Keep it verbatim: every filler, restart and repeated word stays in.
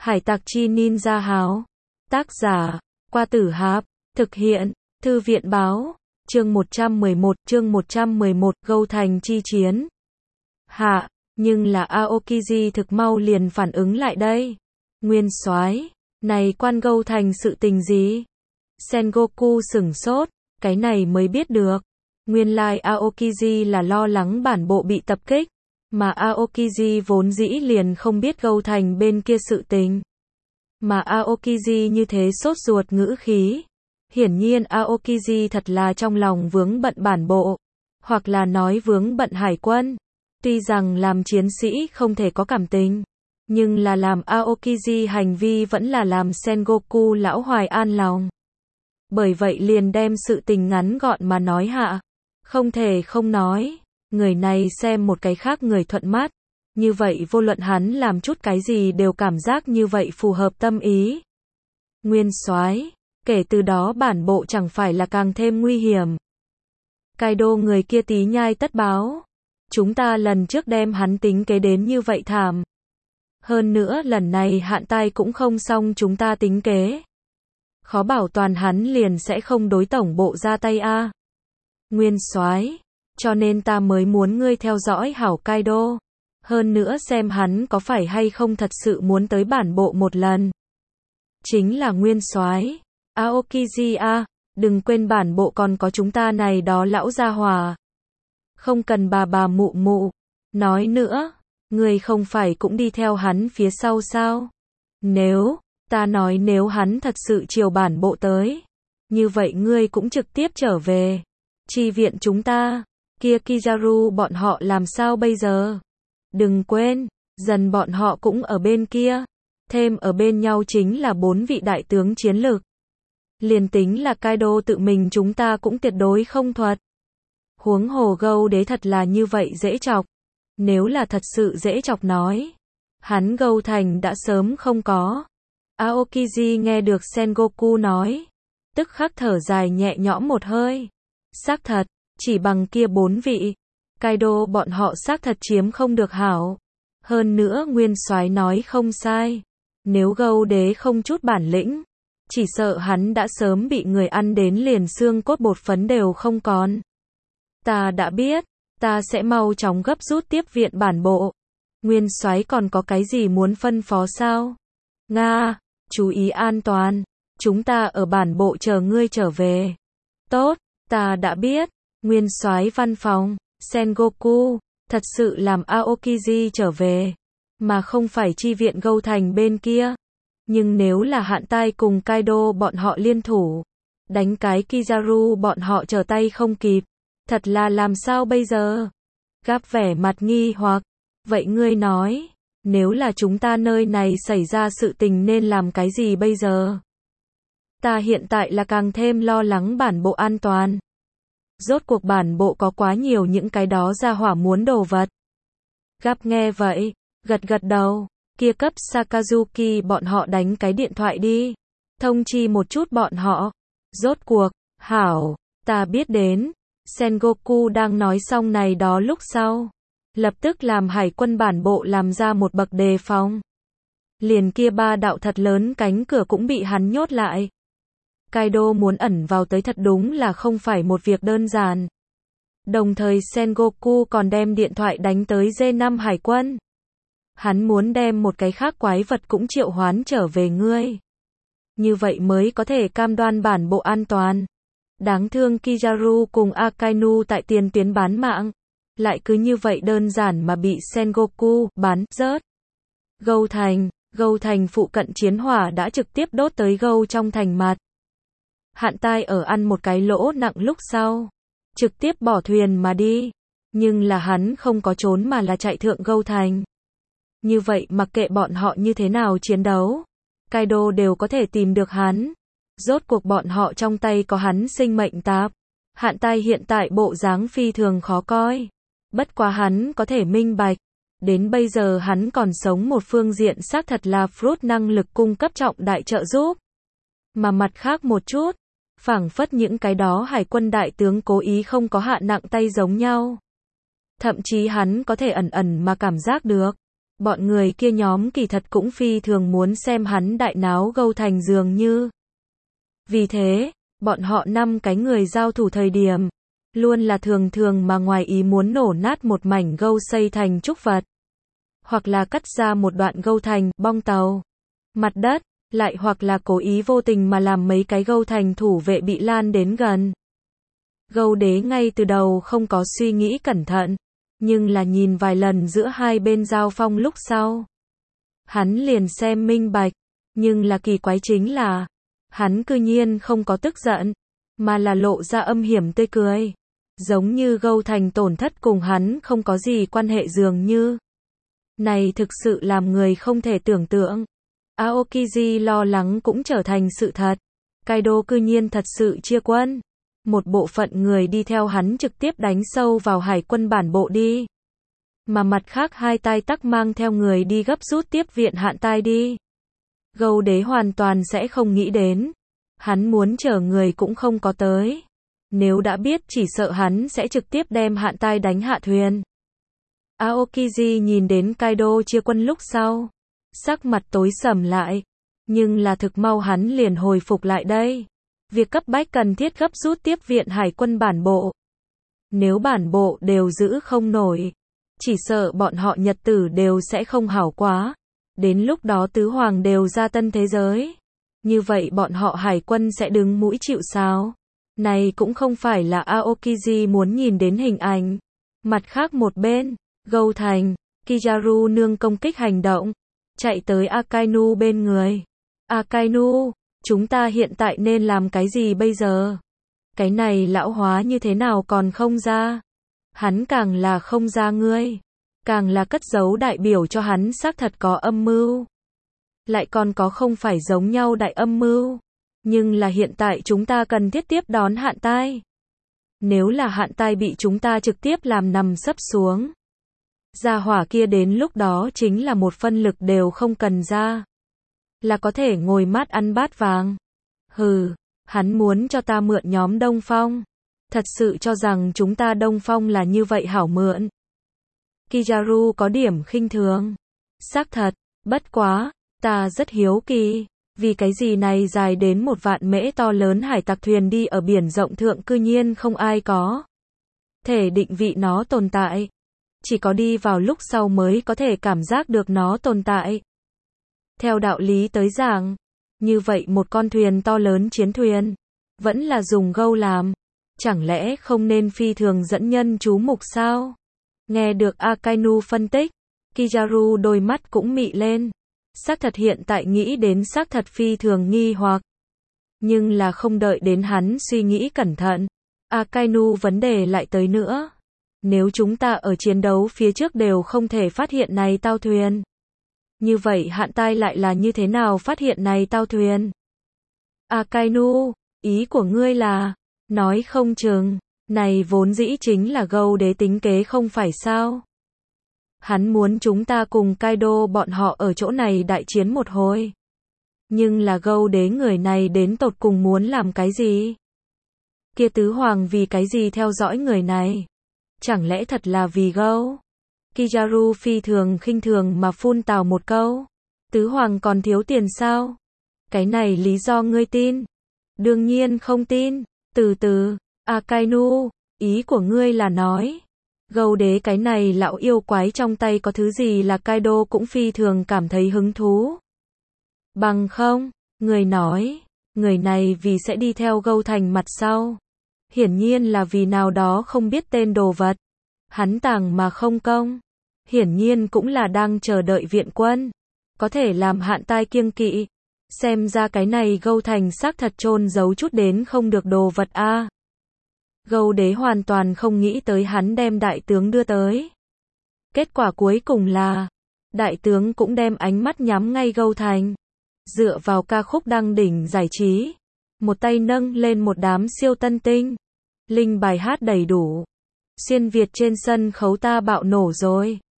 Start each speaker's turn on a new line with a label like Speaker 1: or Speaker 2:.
Speaker 1: Hải tặc chi ninja háo. Tác giả, Qua Tử Hạp. Thực hiện, Thư viện báo. Chương một trăm mười một, chương một trăm mười một, Gâu Thành chi chiến. Hạ, nhưng là Aokiji thực mau liền phản ứng lại đây. Nguyên soái, này quan Gâu Thành sự tình gì? Sengoku sửng sốt, cái này mới biết được. Nguyên lai like Aokiji là lo lắng bản bộ bị tập kích, mà Aokiji vốn dĩ liền không biết Gâu Thành bên kia sự tình. Mà Aokiji như thế sốt ruột ngữ khí. Hiển nhiên Aokiji thật là trong lòng vướng bận bản bộ, hoặc là nói vướng bận hải quân. Tuy rằng làm chiến sĩ không thể có cảm tình, nhưng là làm Aokiji hành vi vẫn là làm Sengoku lão hoài an lòng. Bởi vậy liền đem sự tình ngắn gọn mà nói hạ. Không thể không nói, người này xem một cái khác người thuận mắt. Như vậy vô luận hắn làm chút cái gì đều cảm giác như vậy phù hợp tâm ý. Nguyên soái, kể từ đó bản bộ chẳng phải là càng thêm nguy hiểm. Kaido người kia tí nhai tất báo. Chúng ta lần trước đem hắn tính kế đến như vậy thảm. Hơn nữa lần này hạn tai cũng không xong chúng ta tính kế. Khó bảo toàn hắn liền sẽ không đối tổng bộ ra tay a. Nguyên soái, cho nên ta mới muốn ngươi theo dõi hảo Kaido. Hơn nữa xem hắn có phải hay không thật sự muốn tới bản bộ một lần. Chính là nguyên soái. Aokiji a, đừng quên bản bộ còn có chúng ta này đó lão gia hòa. Không cần bà bà mụ mụ. Nói nữa, ngươi không phải cũng đi theo hắn phía sau sao? Nếu, ta nói nếu hắn thật sự chiều bản bộ tới, như vậy ngươi cũng trực tiếp trở về. Chi viện chúng ta, kia Kizaru bọn họ làm sao bây giờ? Đừng quên, dần bọn họ cũng ở bên kia. Thêm ở bên nhau chính là bốn vị đại tướng chiến lược. Liền tính là Kaido tự mình chúng ta cũng tuyệt đối không thuật. Huống hồ Gâu đế thật là như vậy dễ chọc. Nếu là thật sự dễ chọc nói, hắn Gâu Thành đã sớm không có. Aokiji nghe được Sengoku nói, tức khắc thở dài nhẹ nhõm một hơi. Xác thật, chỉ bằng kia bốn vị, Kaido bọn họ xác thật chiếm không được hảo. Hơn nữa nguyên soái nói không sai, nếu Gâu đế không chút bản lĩnh, chỉ sợ hắn đã sớm bị người ăn đến liền xương cốt bột phấn đều không còn. Ta đã biết, ta sẽ mau chóng gấp rút tiếp viện bản bộ. Nguyên soái còn có cái gì muốn phân phó sao? Nga, chú ý an toàn, chúng ta ở bản bộ chờ ngươi trở về. Tốt, ta đã biết. Nguyên soái văn phòng, Sengoku, thật sự làm Aokiji trở về, mà không phải chi viện Gâu Thành bên kia. Nhưng nếu là hạn tai cùng Kaido bọn họ liên thủ, đánh cái Kizaru bọn họ trở tay không kịp, thật là làm sao bây giờ? Gáp vẻ mặt nghi hoặc, vậy ngươi nói, nếu là chúng ta nơi này xảy ra sự tình nên làm cái gì bây giờ? Ta hiện tại là càng thêm lo lắng bản bộ an toàn. Rốt cuộc bản bộ có quá nhiều những cái đó ra hỏa muốn đồ vật. Gáp nghe vậy, gật gật đầu, kia cấp Sakazuki bọn họ đánh cái điện thoại đi. Thông chi một chút bọn họ. Rốt cuộc, hảo, ta biết đến. Sengoku đang nói xong này đó lúc sau. Lập tức làm hải quân bản bộ làm ra một bậc đề phòng. Liền kia ba đạo thật lớn cánh cửa cũng bị hắn nhốt lại. Kaido muốn ẩn vào tới thật đúng là không phải một việc đơn giản. Đồng thời Sengoku còn đem điện thoại đánh tới G năm hải quân. Hắn muốn đem một cái khác quái vật cũng triệu hoán trở về ngươi. Như vậy mới có thể cam đoan bản bộ an toàn. Đáng thương Kizaru cùng Akainu tại tiền tuyến bán mạng. Lại cứ như vậy đơn giản mà bị Sengoku bắn rớt. Gâu Thành, Gâu Thành phụ cận chiến hỏa đã trực tiếp đốt tới Gâu trong thành mặt. Hạn tai ở ăn một cái lỗ nặng lúc sau, trực tiếp bỏ thuyền mà đi. Nhưng là hắn không có trốn mà là chạy thượng Gâu Thành. Như vậy mặc kệ bọn họ như thế nào chiến đấu, Kaido đều có thể tìm được hắn. Rốt cuộc bọn họ trong tay có hắn sinh mệnh tạp. Hạn tai hiện tại bộ dáng phi thường khó coi. Bất quá hắn có thể minh bạch. Đến bây giờ hắn còn sống một phương diện xác thật là Fruit năng lực cung cấp trọng đại trợ giúp. Mà mặt khác một chút, phảng phất những cái đó hải quân đại tướng cố ý không có hạ nặng tay giống nhau. Thậm chí hắn có thể ẩn ẩn mà cảm giác được. Bọn người kia nhóm kỳ thật cũng phi thường muốn xem hắn đại náo gâu thành dường như. Vì thế, bọn họ năm cái người giao thủ thời điểm, luôn là thường thường mà ngoài ý muốn nổ nát một mảnh gâu xây thành trúc vật. Hoặc là cắt ra một đoạn gâu thành bong tàu, mặt đất, lại hoặc là cố ý vô tình mà làm mấy cái gâu thành thủ vệ bị lan đến gần. Gâu đế ngay từ đầu không có suy nghĩ cẩn thận, nhưng là nhìn vài lần giữa hai bên giao phong lúc sau. Hắn liền xem minh bạch, nhưng là kỳ quái chính là, hắn cư nhiên không có tức giận, mà là lộ ra âm hiểm tươi cười. Giống như gâu thành tổn thất cùng hắn không có gì quan hệ dường như. Này thực sự làm người không thể tưởng tượng. Aokiji lo lắng cũng trở thành sự thật. Kaido cư nhiên thật sự chia quân. Một bộ phận người đi theo hắn trực tiếp đánh sâu vào hải quân bản bộ đi. Mà mặt khác hai tai tắc mang theo người đi gấp rút tiếp viện hạn tai đi. Gâu đế hoàn toàn sẽ không nghĩ đến. Hắn muốn chở người cũng không có tới. Nếu đã biết chỉ sợ hắn sẽ trực tiếp đem hạn tai đánh hạ thuyền. Aokiji nhìn đến Kaido chia quân lúc sau. Sắc mặt tối sầm lại. Nhưng là thực mau hắn liền hồi phục lại đây. Việc cấp bách cần thiết gấp rút tiếp viện hải quân bản bộ. Nếu bản bộ đều giữ không nổi, chỉ sợ bọn họ nhật tử đều sẽ không hảo quá. Đến lúc đó tứ hoàng đều ra tân thế giới. Như vậy bọn họ hải quân sẽ đứng mũi chịu sào. Này cũng không phải là Aokiji muốn nhìn đến hình ảnh. Mặt khác một bên, gâu thành, Kizaru nương công kích hành động, chạy tới Akainu bên người. Akainu, chúng ta hiện tại nên làm cái gì bây giờ? Cái này lão hóa như thế nào còn không ra? Hắn càng là không ra ngươi, càng là cất giấu đại biểu cho hắn xác thật có âm mưu. Lại còn có không phải giống nhau đại âm mưu. Nhưng là hiện tại chúng ta cần thiết tiếp đón hạn tai. Nếu là hạn tai bị chúng ta trực tiếp làm nằm sấp xuống. Gia hỏa kia đến lúc đó chính là một phân lực đều không cần ra. Là có thể ngồi mát ăn bát vàng. Hừ, hắn muốn cho ta mượn nhóm Đông Phong. Thật sự cho rằng chúng ta Đông Phong là như vậy hảo mượn. Kizaru có điểm khinh thường. Xác thật, bất quá, ta rất hiếu kỳ. Vì cái gì này dài đến một vạn mễ to lớn hải tặc thuyền đi ở biển rộng thượng cư nhiên không ai có thể định vị nó tồn tại. Chỉ có đi vào lúc sau mới có thể cảm giác được nó tồn tại. Theo đạo lý tới giảng, như vậy một con thuyền to lớn chiến thuyền, vẫn là dùng gâu làm. Chẳng lẽ không nên phi thường dẫn nhân chú mục sao? Nghe được Akainu phân tích, Kizaru đôi mắt cũng mị lên. Xác thật hiện tại nghĩ đến xác thật phi thường nghi hoặc. Nhưng là không đợi đến hắn suy nghĩ cẩn thận. Akainu vấn đề lại tới nữa. Nếu chúng ta ở chiến đấu phía trước đều không thể phát hiện này tao thuyền. Như vậy hạn tai lại là như thế nào phát hiện này tao thuyền? Akainu, ý của ngươi là, nói không chừng, này vốn dĩ chính là gâu đế tính kế không phải sao? Hắn muốn chúng ta cùng Kaido bọn họ ở chỗ này đại chiến một hồi. Nhưng là gâu đế người này đến tột cùng muốn làm cái gì? Kia tứ hoàng vì cái gì theo dõi người này? Chẳng lẽ thật là vì gâu? Kizaru phi thường khinh thường mà phun tào một câu. Tứ hoàng còn thiếu tiền sao? Cái này lý do ngươi tin? Đương nhiên không tin. Từ từ, Akainu, ý của ngươi là nói. Gâu đế cái này lão yêu quái trong tay có thứ gì là Kaido cũng phi thường cảm thấy hứng thú. Bằng không, người nói, người này vì sẽ đi theo gâu thành mặt sau. Hiển nhiên là vì nào đó không biết tên đồ vật. Hắn tàng mà không công. Hiển nhiên cũng là đang chờ đợi viện quân. Có thể làm hạn tai kiêng kỵ. Xem ra cái này gâu thành xác thật chôn giấu chút đến không được đồ vật a. À. Gâu đế hoàn toàn không nghĩ tới hắn đem đại tướng đưa tới. Kết quả cuối cùng là, đại tướng cũng đem ánh mắt nhắm ngay gâu thành. Dựa vào ca khúc đăng đỉnh giải trí. Một tay nâng lên một đám siêu tân tinh. Linh bài hát đầy đủ. Xuyên Việt trên sân khấu ta bạo nổ rồi.